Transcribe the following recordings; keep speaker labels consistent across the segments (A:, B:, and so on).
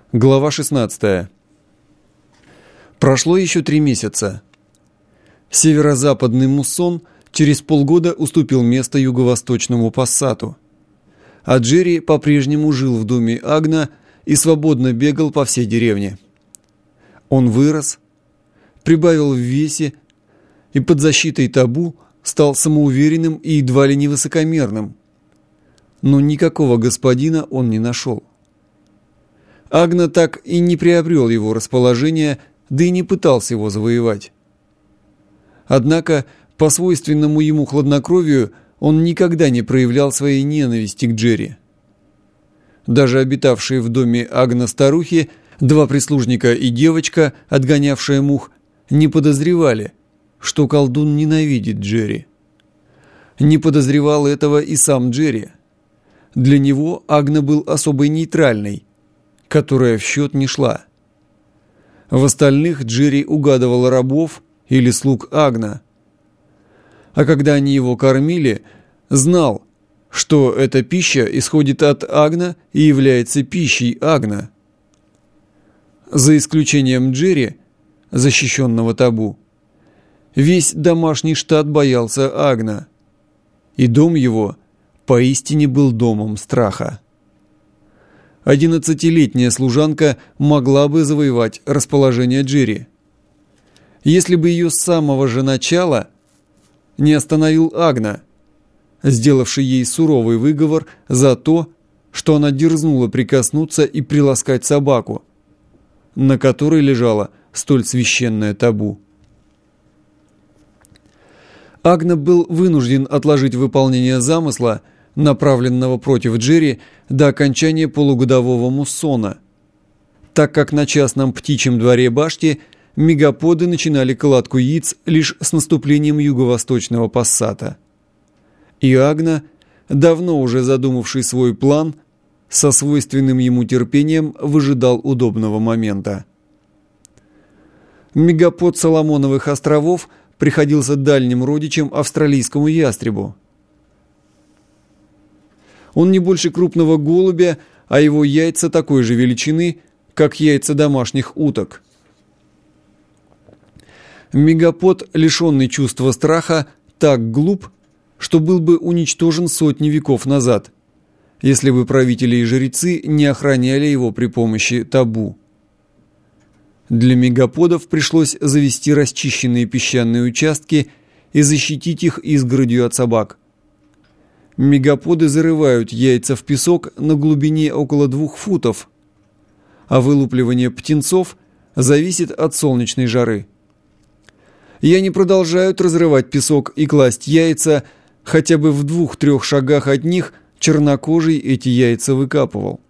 A: Глава 16. Прошло еще 3 месяца. Северо-западный муссон через полгода уступил место юго-восточному пассату. А Джерри по-прежнему жил в доме Агна и свободно бегал по всей деревне. Он вырос, прибавил в весе и под защитой табу стал самоуверенным и едва ли не высокомерным. Но никакого господина он не нашел. Агна так и не приобрел его расположение, да и не пытался его завоевать. Однако, по свойственному ему хладнокровию, он никогда не проявлял своей ненависти к Джерри. Даже обитавшие в доме Агна старухи, 2 прислужника и девочка, отгонявшая мух, не подозревали, что колдун ненавидит Джерри. Не подозревал этого и сам Джерри. Для него Агна был особой нейтральной, которая в счет не шла. В остальных Джерри угадывал рабов или слуг Агна. А когда они его кормили, знал, что эта пища исходит от Агна и является пищей Агна. За исключением Джерри, защищенного табу, весь домашний штат боялся Агна, и дом его поистине был домом страха. 11-летняя служанка могла бы завоевать расположение Джерри, если бы ее с самого же начала не остановил Агна, сделавший ей суровый выговор за то, что она дерзнула прикоснуться и приласкать собаку, на которой лежало столь священное табу. Агна был вынужден отложить выполнение замысла, направленного против Джерри, до окончания полугодового муссона, так как на частном птичьем дворе башти мегаподы начинали кладку яиц лишь с наступлением юго-восточного пассата. И Агна, давно уже задумавший свой план, со свойственным ему терпением выжидал удобного момента. Мегапод Соломоновых островов приходился дальним родичем австралийскому ястребу. Он не больше крупного голубя, а его яйца такой же величины, как яйца домашних уток. Мегапод, лишенный чувства страха, так глуп, что был бы уничтожен сотни веков назад, если бы правители и жрецы не охраняли его при помощи табу. Для мегаподов пришлось завести расчищенные песчаные участки и защитить их изгородью от собак. Мегаподы зарывают яйца в песок на глубине около 2 футов, а вылупливание птенцов зависит от солнечной жары. И они продолжают разрывать песок и класть яйца, хотя бы в 2-3 шагах от них чернокожий эти яйца выкапывал.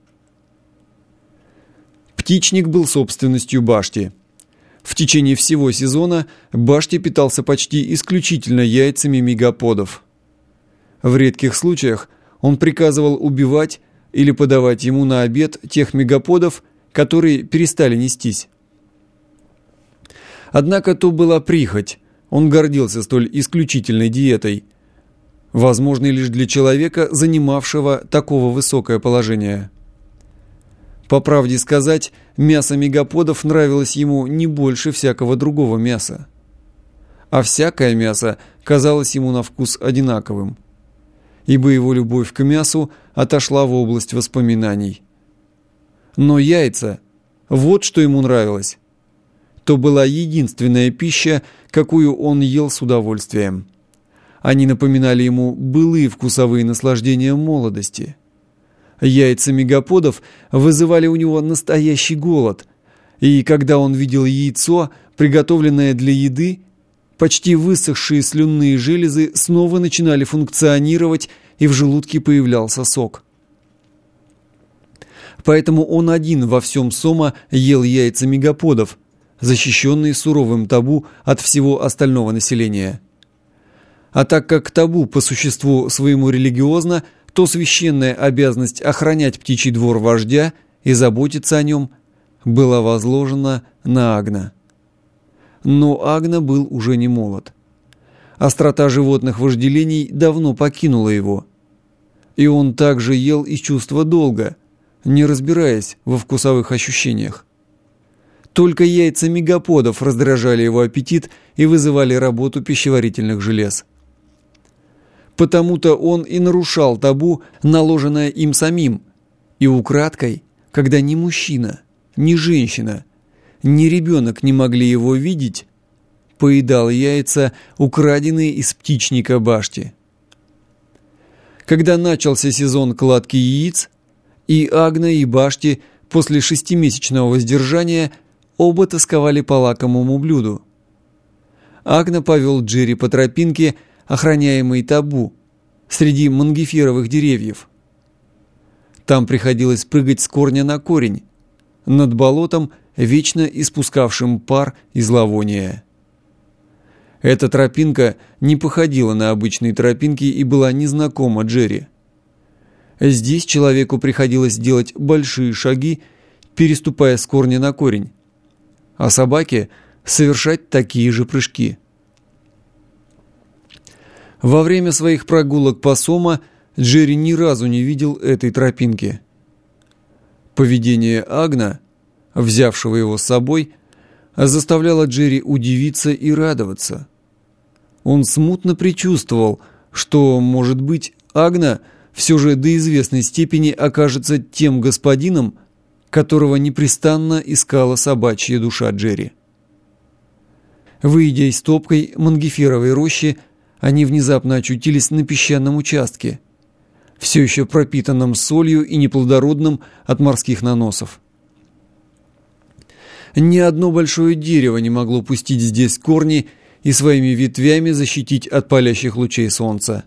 A: Птичник был собственностью башти. В течение всего сезона башти питался почти исключительно яйцами мегаподов. В редких случаях он приказывал убивать или подавать ему на обед тех мегаподов, которые перестали нестись. Однако то была прихоть, он гордился столь исключительной диетой, возможной лишь для человека, занимавшего такого высокое положение. По правде сказать, мясо мегаподов нравилось ему не больше всякого другого мяса. А всякое мясо казалось ему на вкус одинаковым, ибо его любовь к мясу отошла в область воспоминаний. Но яйца, вот что ему нравилось, то была единственная пища, какую он ел с удовольствием. Они напоминали ему былые вкусовые наслаждения молодости. Яйца мегаподов вызывали у него настоящий голод, и когда он видел яйцо, приготовленное для еды, почти высохшие слюнные железы снова начинали функционировать, и в желудке появлялся сок. Поэтому он один во всем Сома ел яйца мегаподов, защищенные суровым табу от всего остального населения. А так как табу по существу своему религиозно, то священная обязанность охранять птичий двор вождя и заботиться о нем была возложена на Агна. Но Агна был уже не молод. Острота животных вожделений давно покинула его. И он также ел из чувства долга, не разбираясь во вкусовых ощущениях. Только яйца мегаподов раздражали его аппетит и вызывали работу пищеварительных желез. Потому-то он и нарушал табу, наложенное им самим, и украдкой, когда ни мужчина, ни женщина, ни ребенок не могли его видеть, поедал яйца, украденные из птичника Башти. Когда начался сезон кладки яиц, и Агна, и Башти после 6-месячного воздержания оба тосковали по лакомому блюду. Агна повел Джерри по тропинке, охраняемой табу, среди мангиферовых деревьев. Там приходилось прыгать с корня на корень, над болотом, вечно испускавшим пар и зловоние. Эта тропинка не походила на обычные тропинки и была незнакома Джерри. Здесь человеку приходилось делать большие шаги, переступая с корня на корень, а собаке совершать такие же прыжки. Во время своих прогулок по Сома Джерри ни разу не видел этой тропинки. Поведение Агна, взявшего его с собой, заставляло Джерри удивиться и радоваться. Он смутно предчувствовал, что, может быть, Агна все же до известной степени окажется тем господином, которого непрестанно искала собачья душа Джерри. Выйдя из топкой мангиферовой рощи, они внезапно очутились на песчаном участке, все еще пропитанном солью и неплодородным от морских наносов. Ни одно большое дерево не могло пустить здесь корни и своими ветвями защитить от палящих лучей солнца.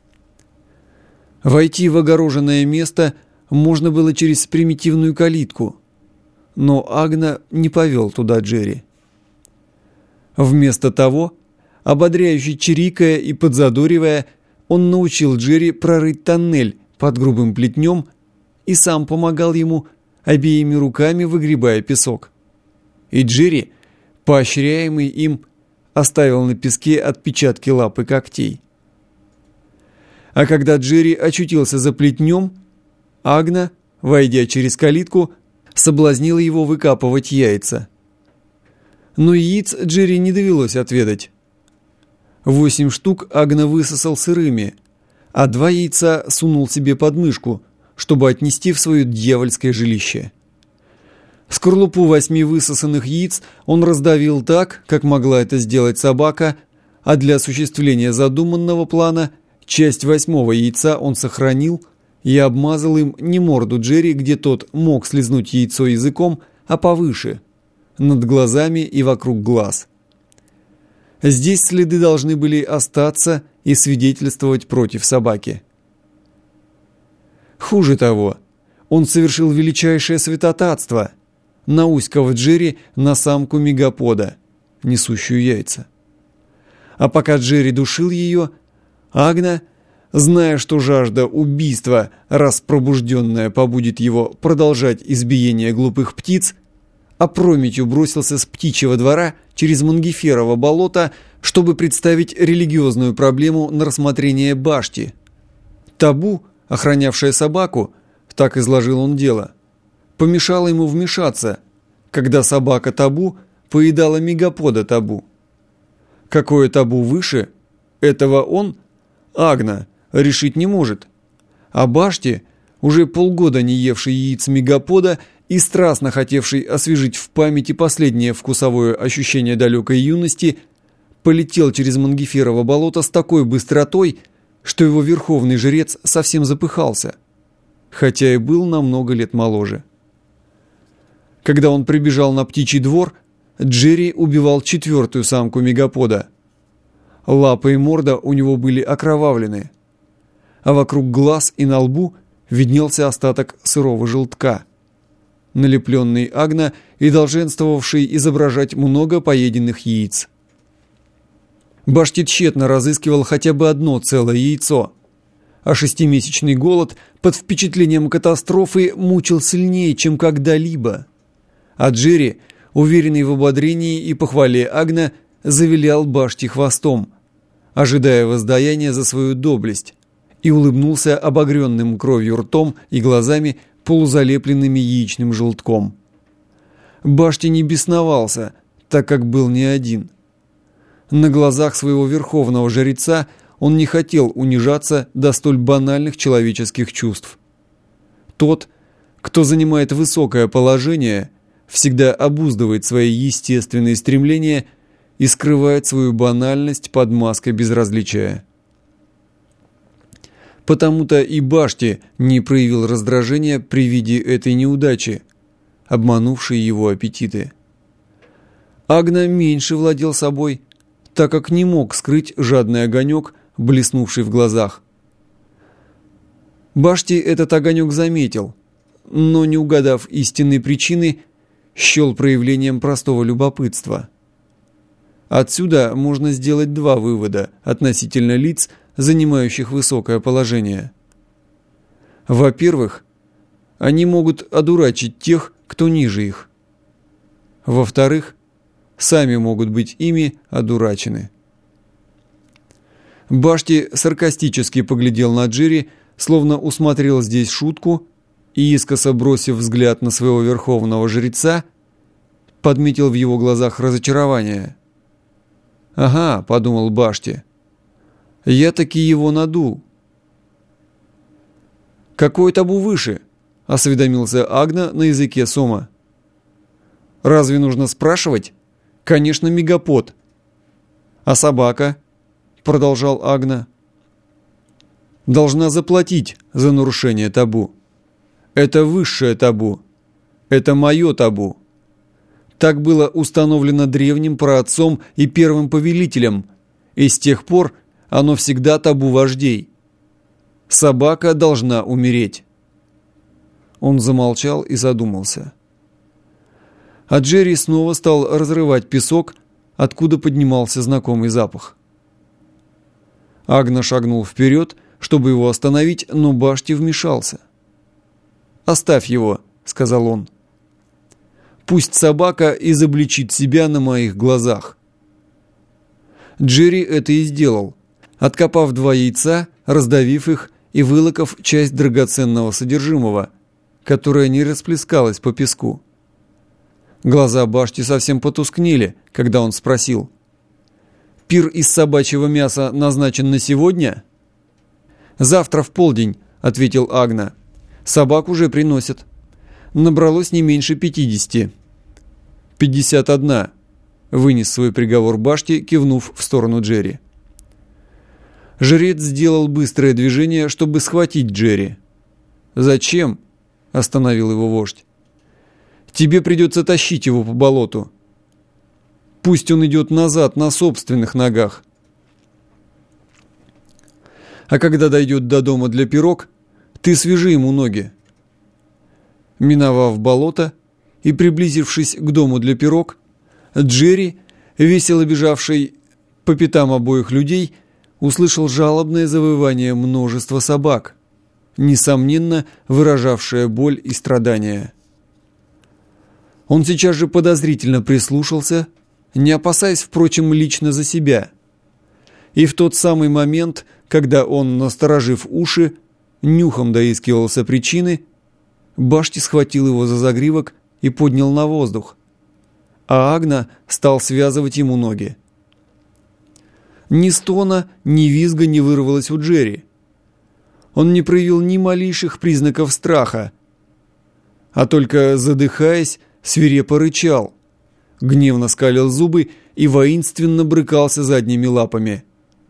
A: Войти в огороженное место можно было через примитивную калитку, но Агна не повел туда Джерри. Вместо того, ободряюще чирикая и подзадоривая, он научил Джерри прорыть тоннель под грубым плетнем и сам помогал ему, обеими руками выгребая песок. И Джерри, поощряемый им, оставил на песке отпечатки лап и когтей. А когда Джерри очутился за плетнем, Агна, войдя через калитку, соблазнила его выкапывать яйца. Но яиц Джерри не довелось отведать. 8 штук Агна высосал сырыми, а 2 яйца сунул себе под мышку, чтобы отнести в свое дьявольское жилище. Скорлупу 8 высосанных яиц он раздавил так, как могла это сделать собака, а для осуществления задуманного плана часть 8-го яйца он сохранил и обмазал им не морду Джерри, где тот мог слизнуть яйцо языком, а повыше, над глазами и вокруг глаз. Здесь следы должны были остаться и свидетельствовать против собаки. Хуже того, он совершил величайшее святотатство, науськав Джерри на самку мегапода, несущую яйца. А пока Джерри душил ее, Агна, зная, что жажда убийства, раз пробужденная, побудит его продолжать избиение глупых птиц, опрометью бросился с птичьего двора через Мангиферово болото, чтобы представить религиозную проблему на рассмотрение Башти. Табу, охранявшая собаку, так изложил он дело, помешало ему вмешаться, когда собака Табу поедала мегапода Табу. Какое Табу выше, этого он, Агна, решить не может. А Башти, уже полгода не евший яиц мегапода и страстно хотевший освежить в памяти последнее вкусовое ощущение далекой юности, полетел через Мангиферово болото с такой быстротой, что его верховный жрец совсем запыхался, хотя и был на много лет моложе. Когда он прибежал на птичий двор, Джерри убивал 4-ю самку мегапода. Лапы и морда у него были окровавлены, а вокруг глаз и на лбу виднелся остаток сырого желтка, налепленный Агна и долженствовавший изображать много поеденных яиц. Башти тщетно разыскивал хотя бы одно целое яйцо, а 6-месячный голод под впечатлением катастрофы мучил сильнее, чем когда-либо. А Джерри, уверенный в ободрении и похвале Агна, завилял Башти хвостом, ожидая воздаяния за свою доблесть, и улыбнулся обогренным кровью ртом и глазами полузалепленными яичным желтком. Башти не бесновался, так как был не один. На глазах своего верховного жреца он не хотел унижаться до столь банальных человеческих чувств. Тот, кто занимает высокое положение, всегда обуздывает свои естественные стремления и скрывает свою банальность под маской безразличия. Потому-то и Башти не проявил раздражения при виде этой неудачи, обманувшей его аппетиты. Агна меньше владел собой, так как не мог скрыть жадный огонек, блеснувший в глазах. Башти этот огонек заметил, но, не угадав истинной причины, счел проявлением простого любопытства. Отсюда можно сделать два вывода относительно лиц, занимающих высокое положение. Во-первых, они могут одурачить тех, кто ниже их. Во-вторых, сами могут быть ими одурачены. Башти саркастически поглядел на Джерри, словно усмотрел здесь шутку, и, искоса бросив взгляд на своего верховного жреца, подметил в его глазах разочарование. «Ага», — подумал Башти, — «я таки его надул». «Какой табу выше?» — осведомился Агна на языке Сома. «Разве нужно спрашивать? Конечно, мегапод». «А собака?» — продолжал Агна. «Должна заплатить за нарушение табу. Это высшее табу. Это мое табу. Так было установлено древним праотцом и первым повелителем, и с тех пор оно всегда табу вождей. Собака должна умереть». Он замолчал и задумался. А Джерри снова стал разрывать песок, откуда поднимался знакомый запах. Агна шагнул вперед, чтобы его остановить, но Башти вмешался. «Оставь его», — сказал он. «Пусть собака изобличит себя на моих глазах». Джерри это и сделал, откопав два яйца, раздавив их и вылокав часть драгоценного содержимого, которое не расплескалось по песку. Глаза Башти совсем потускнели, когда он спросил: «Пир из собачьего мяса назначен на сегодня?» «Завтра в полдень», — ответил Агна. «Собак уже приносят. Набралось не меньше 50. 51, вынес свой приговор Башти, кивнув в сторону Джерри. Жрец сделал быстрое движение, чтобы схватить Джерри. «Зачем?» — остановил его вождь. «Тебе придется тащить его по болоту. Пусть он идет назад на собственных ногах. А когда дойдет до дома для пирог, ты свяжи ему ноги». Миновав болото и приблизившись к дому для пирог, Джерри, весело бежавший по пятам обоих людей, услышал жалобное завывание множества собак, несомненно выражавшее боль и страдания. Он сейчас же подозрительно прислушался, не опасаясь, впрочем, лично за себя. И в тот самый момент, когда он, насторожив уши, нюхом доискивался причины, Башти схватил его за загривок и поднял на воздух, а Агна стал связывать ему ноги. Ни стона, ни визга не вырвалось у Джерри. Он не проявил ни малейших признаков страха, а только, задыхаясь, свирепо рычал, гневно скалил зубы и воинственно брыкался задними лапами.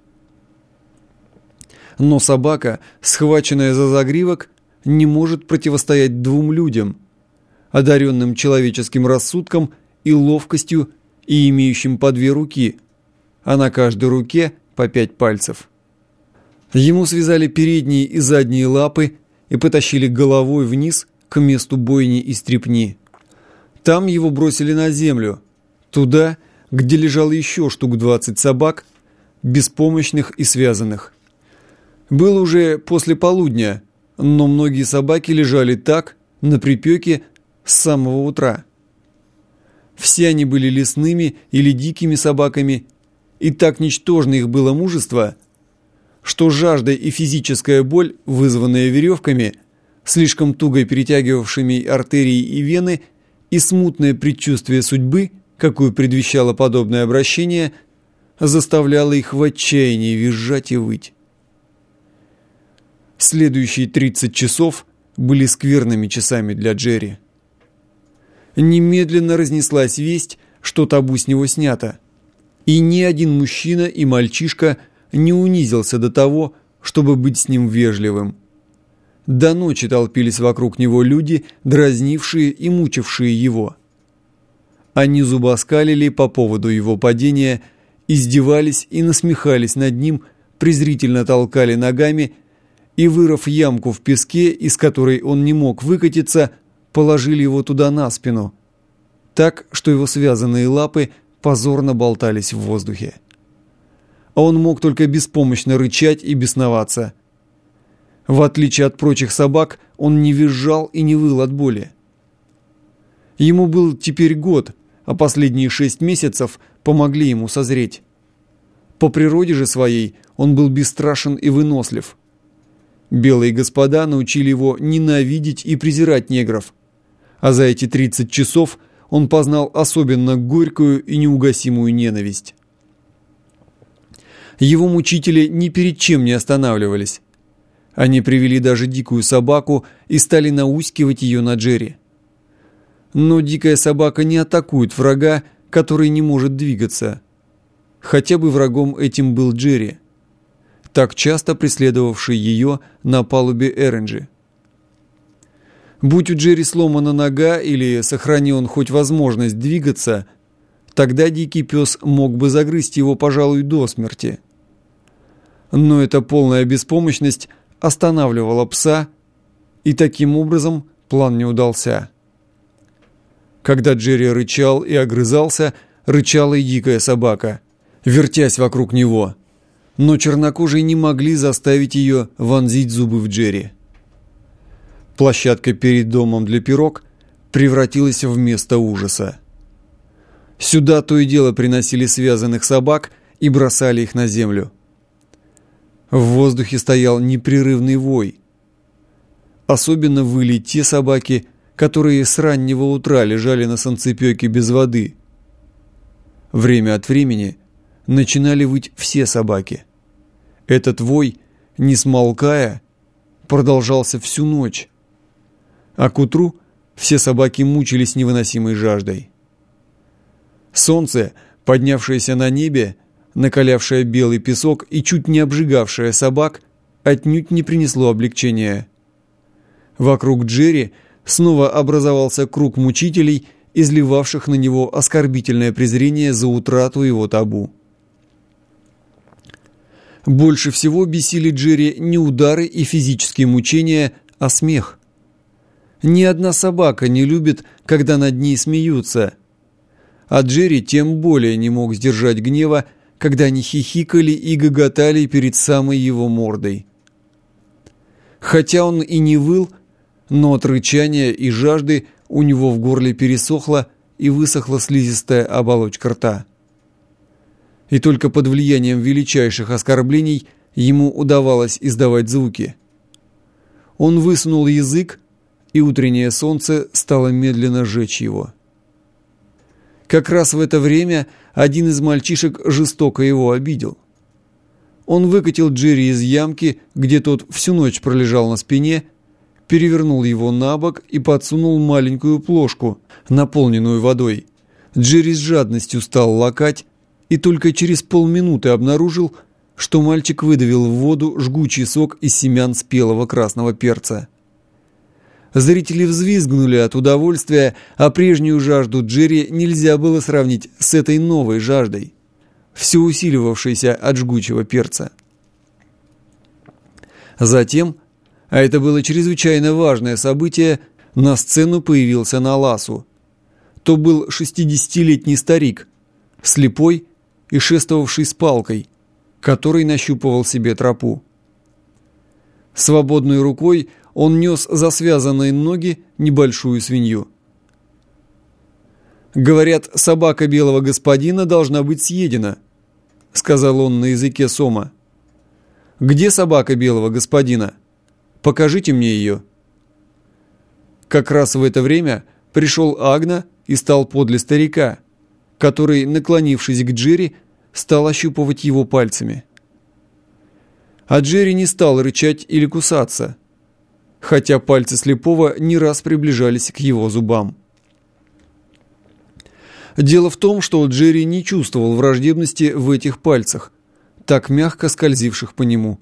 A: Но собака, схваченная за загривок, не может противостоять двум людям, одаренным человеческим рассудком и ловкостью и имеющим по 2 руки, а на каждой руке по 5 пальцев. Ему связали передние и задние лапы и потащили головой вниз к месту бойни и стрепни. Там его бросили на землю, туда, где лежало еще штук 20 собак, беспомощных и связанных. Было уже после полудня, но многие собаки лежали так, на припеке, с самого утра. Все они были лесными или дикими собаками, и так ничтожно их было мужество, что жажда и физическая боль, вызванная веревками, слишком туго перетягивавшими артерии и вены, и смутное предчувствие судьбы, какую предвещало подобное обращение, заставляло их в отчаянии визжать и выть. Следующие 30 часов были скверными часами для Джерри. Немедленно разнеслась весть, что табу с него снято, и ни один мужчина и мальчишка не унизился до того, чтобы быть с ним вежливым. До ночи толпились вокруг него люди, дразнившие и мучившие его. Они зубоскалили по поводу его падения, издевались и насмехались над ним, презрительно толкали ногами и, вырыв ямку в песке, из которой он не мог выкатиться, положили его туда на спину, так, что его связанные лапы позорно болтались в воздухе. А он мог только беспомощно рычать и бесноваться. В отличие от прочих собак, он не визжал и не выл от боли. Ему был теперь год, а последние 6 месяцев помогли ему созреть. По природе же своей он был бесстрашен и вынослив. Белые господа научили его ненавидеть и презирать негров, а за эти 30 часов он познал особенно горькую и неугасимую ненависть. Его мучители ни перед чем не останавливались. Они привели даже дикую собаку и стали наускивать ее на Джерри. Но дикая собака не атакует врага, который не может двигаться. Хотя бы врагом этим был Джерри, так часто преследовавший ее на палубе Эренджи. Будь у Джерри сломана нога или сохрани он хоть возможность двигаться, тогда дикий пес мог бы загрызть его, пожалуй, до смерти. Но эта полная беспомощность останавливала пса, и таким образом план не удался. Когда Джерри рычал и огрызался, рычала и дикая собака, вертясь вокруг него. Но чернокожие не могли заставить ее вонзить зубы в Джерри. Площадка перед домом для пирог превратилась в место ужаса. Сюда то и дело приносили связанных собак и бросали их на землю. В воздухе стоял непрерывный вой. Особенно выли те собаки, которые с раннего утра лежали на санцепёке без воды. Время от времени начинали выть все собаки. Этот вой, не смолкая, продолжался всю ночь. А к утру все собаки мучились невыносимой жаждой. Солнце, поднявшееся на небе, накалявшее белый песок и чуть не обжигавшее собак, отнюдь не принесло облегчения. Вокруг Джерри снова образовался круг мучителей, изливавших на него оскорбительное презрение за утрату его табу. Больше всего бесили Джерри не удары и физические мучения, а смех. Ни одна собака не любит, когда над ней смеются, а Джерри тем более не мог сдержать гнева, когда они хихикали и гоготали перед самой его мордой. Хотя он и не выл, но от рычания и жажды у него в горле пересохла и высохла слизистая оболочка рта. И только под влиянием величайших оскорблений ему удавалось издавать звуки. Он высунул язык, и утреннее солнце стало медленно жечь его. Как раз в это время один из мальчишек жестоко его обидел. Он выкатил Джерри из ямки, где тот всю ночь пролежал на спине, перевернул его на бок и подсунул маленькую плошку, наполненную водой. Джерри с жадностью стал лакать и только через полминуты обнаружил, что мальчик выдавил в воду жгучий сок из семян спелого красного перца. Зрители взвизгнули от удовольствия, а прежнюю жажду Джерри нельзя было сравнить с этой новой жаждой, все усиливавшейся от жгучего перца. Затем, а это было чрезвычайно важное событие, на сцену появился Наласу. То был 60-летний старик, слепой и шествовавший с палкой, который нащупывал себе тропу. Свободной рукой он нес за связанные ноги небольшую свинью. «Говорят, собака белого господина должна быть съедена», — сказал он на языке Сома. «Где собака белого господина? Покажите мне ее». Как раз в это время пришел Агна и стал подле старика, который, наклонившись к Джерри, стал ощупывать его пальцами. А Джерри не стал рычать или кусаться, хотя пальцы слепого не раз приближались к его зубам. Дело в том, что Джерри не чувствовал враждебности в этих пальцах, так мягко скользивших по нему.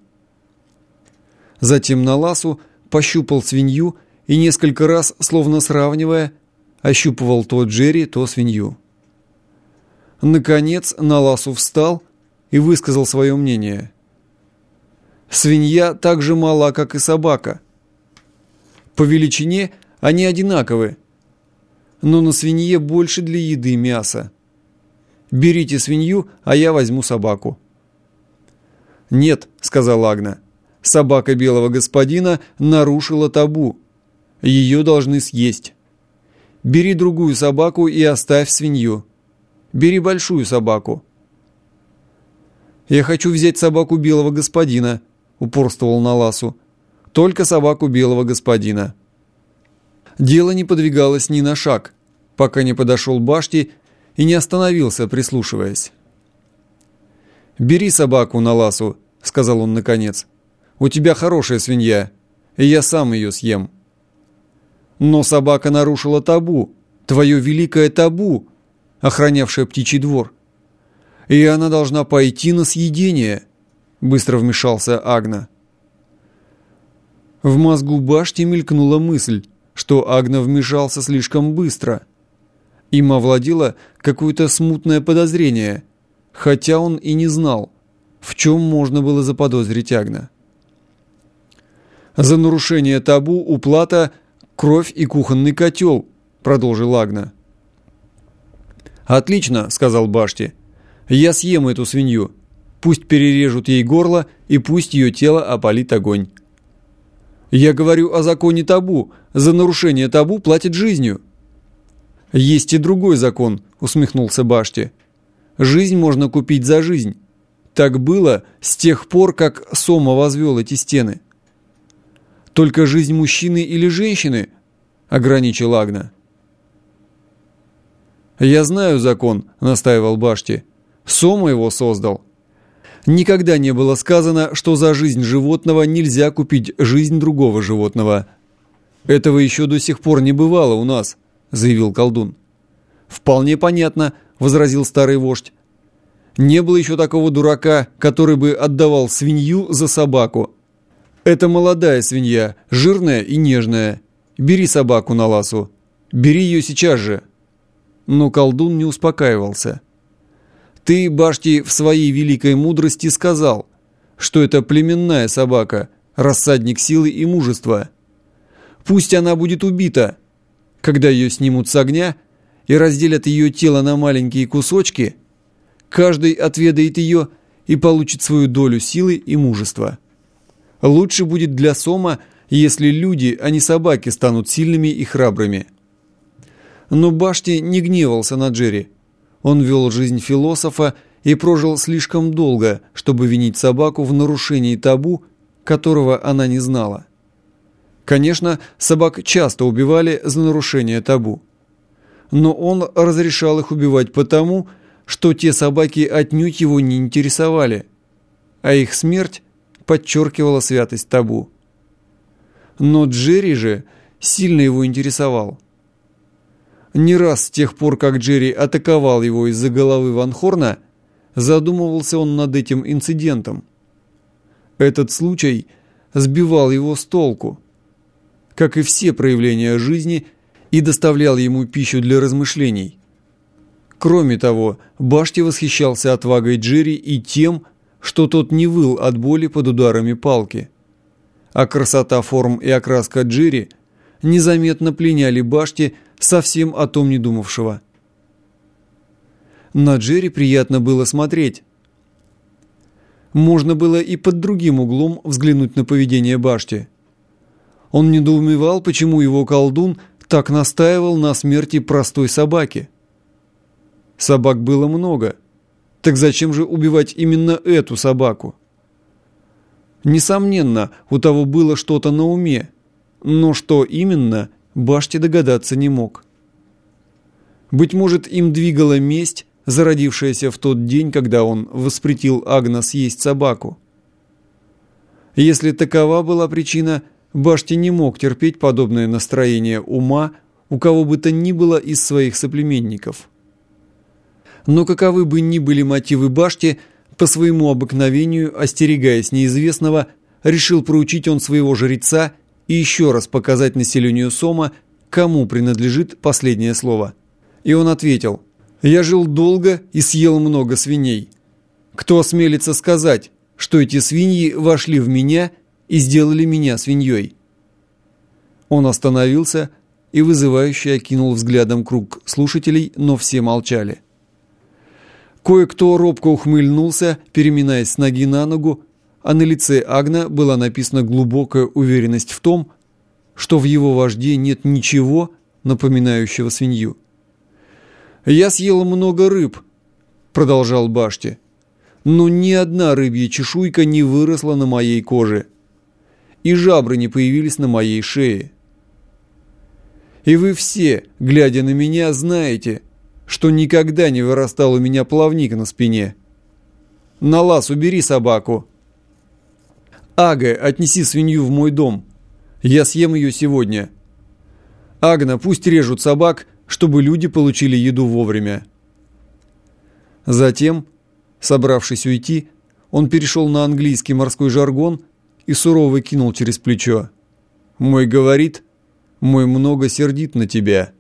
A: Затем Наласу пощупал свинью и несколько раз, словно сравнивая, ощупывал то Джерри, то свинью. Наконец Наласу встал и высказал свое мнение. Свинья так же мала, как и собака. По величине они одинаковы, но на свинье больше для еды мяса. Берите свинью, а я возьму собаку. «Нет», — сказал Агна, — «собака белого господина нарушила табу. Ее должны съесть. Бери другую собаку и оставь свинью. Бери большую собаку». «Я хочу взять собаку белого господина», — упорствовал Наласу. «Только собаку белого господина». Дело не подвигалось ни на шаг, пока не подошел Башти и не остановился, прислушиваясь. «Бери собаку, Наласу», — сказал он наконец. «У тебя хорошая свинья, и я сам ее съем». «Но собака нарушила табу, твое великое табу, охранявшее птичий двор. И она должна пойти на съедение», — быстро вмешался Агна. В мозгу Башти мелькнула мысль, что Агна вмешался слишком быстро. Им овладело какое-то смутное подозрение, хотя он и не знал, в чем можно было заподозрить Агна. «За нарушение табу уплата кровь и кухонный котел», — продолжил Агна. «Отлично», — сказал Башти. «Я съем эту свинью. Пусть перережут ей горло и пусть ее тело опалит огонь». «Я говорю о законе табу. За нарушение табу платят жизнью». «Есть и другой закон», — усмехнулся Башти. «Жизнь можно купить за жизнь. Так было с тех пор, как Сома возвел эти стены». «Только жизнь мужчины или женщины?» — ограничил Агна. «Я знаю закон», — настаивал Башти. «Сома его создал. Никогда не было сказано, что за жизнь животного нельзя купить жизнь другого животного». «Этого еще до сих пор не бывало у нас», — заявил колдун. «Вполне понятно», — возразил старый вождь. «Не было еще такого дурака, который бы отдавал свинью за собаку. Это молодая свинья, жирная и нежная. Бери собаку, Наласу. Бери ее сейчас же». Но колдун не успокаивался. «Ты, Башти, в своей великой мудрости сказал, что это племенная собака, рассадник силы и мужества. Пусть она будет убита. Когда ее снимут с огня и разделят ее тело на маленькие кусочки, каждый отведает ее и получит свою долю силы и мужества. Лучше будет для Сома, если люди, а не собаки, станут сильными и храбрыми». Но Башти не гневался на Джерри. Он вел жизнь философа и прожил слишком долго, чтобы винить собаку в нарушении табу, которого она не знала. Конечно, собак часто убивали за нарушение табу. Но он разрешал их убивать потому, что те собаки отнюдь его не интересовали, а их смерть подчеркивала святость табу. Но Джерри же сильно его интересовал. Не раз с тех пор, как Джерри атаковал его из-за головы Ван Хорна, задумывался он над этим инцидентом. Этот случай сбивал его с толку, как и все проявления жизни, и доставлял ему пищу для размышлений. Кроме того, Башти восхищался отвагой Джерри и тем, что тот не выл от боли под ударами палки. А красота форм и окраска Джерри незаметно пленяли Башти, совсем о том не думавшего. На Джерри приятно было смотреть. Можно было и под другим углом взглянуть на поведение Башти. Он недоумевал, почему его колдун так настаивал на смерти простой собаки. Собак было много. Так зачем же убивать именно эту собаку? Несомненно, у того было что-то на уме, но что именно, Башти догадаться не мог. Быть может, им двигала месть, зародившаяся в тот день, когда он воспретил Агна съесть собаку. Если такова была причина, Башти не мог терпеть подобное настроение ума у кого бы то ни было из своих соплеменников. Но каковы бы ни были мотивы Башти, по своему обыкновению, остерегаясь неизвестного, решил проучить он своего жреца и еще раз показать населению Сома, кому принадлежит последнее слово. И он ответил: «Я жил долго и съел много свиней. Кто осмелится сказать, что эти свиньи вошли в меня и сделали меня свиньей?» Он остановился и вызывающе окинул взглядом круг слушателей, но все молчали. Кое-кто робко ухмыльнулся, переминаясь с ноги на ногу, а на лице Агна была написана глубокая уверенность в том, что в его вожде нет ничего, напоминающего свинью. «Я съел много рыб», — продолжал Башти, «но ни одна рыбья чешуйка не выросла на моей коже, и жабры не появились на моей шее. И вы все, глядя на меня, знаете, что никогда не вырастал у меня плавник на спине. Налаз, убери собаку. Ага, отнеси свинью в мой дом. Я съем ее сегодня. Агна, пусть режут собак, чтобы люди получили еду вовремя». Затем, собравшись уйти, он перешел на английский морской жаргон и сурово кинул через плечо: «Мой говорит, мой много сердит на тебя».